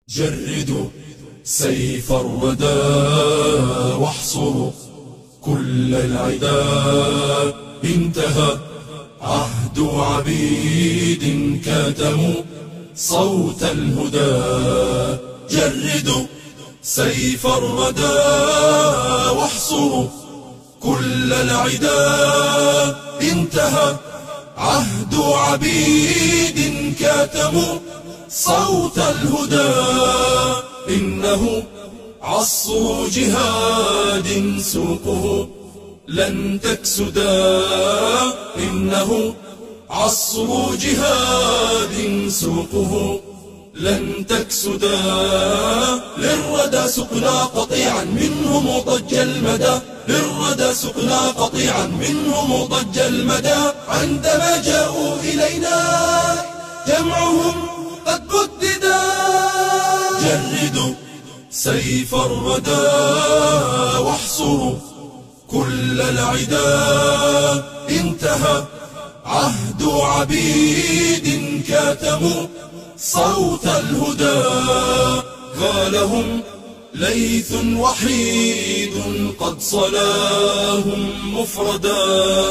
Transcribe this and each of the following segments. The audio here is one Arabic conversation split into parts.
جردوا سيف الردى واحصروا كل العدا. انتهى عهد عبيد كاتموا صوت الهدى. جردوا سيف الردى واحصروا كل العدا. انتهى عهد عبيد كاتموا صوت الهدى. إنه عصر جهاد سوقه لن تكسدا. إنه عصر جهاد سوقه لن تكسدا. للردى سقنا قطيعا منه مضج المدى. للردى سقنا قطيعا منه مضج المدى. عندما جاءوا إلينا جمعهم قد بددا. جردوا سيف الردى واحصروا كل العدا. انتهى عهد عبيد كاتموا صوت الهدى. قالهم ليث وحيد قد صلاهم مفردا.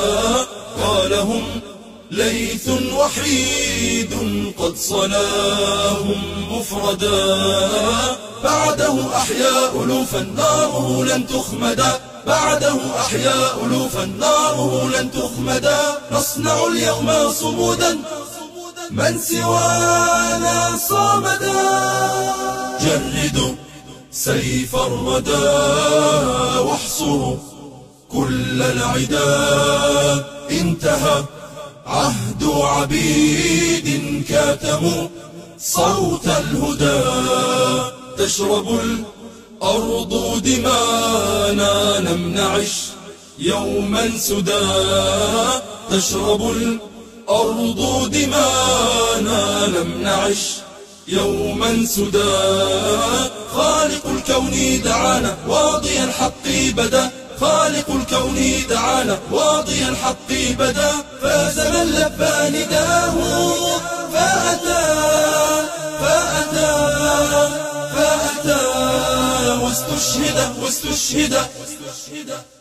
قالهم ليث وحيد قد صلاهم مفردا. بعده أحيا ألوفا ناره لن تخمدا. بعده أحيا ألوفا ناره لن تخمدا. نصنع اليوم صمودا من سوانا صامدا. جردوا سيف الردى واحصروا كل العدا. انتهى عهد عبيد كاتموا صوت الهدى. تشرب الأرض دمانا لم نعش يوما سدى. تشرب الأرض دمانا لم نعش يوما سدى. خالق الكون دعانا واضي الحق بدا. خالق الكون دعانا واضي الحق بدا. فاز من لبى نداه فأتى فأتى فأتى واستشهد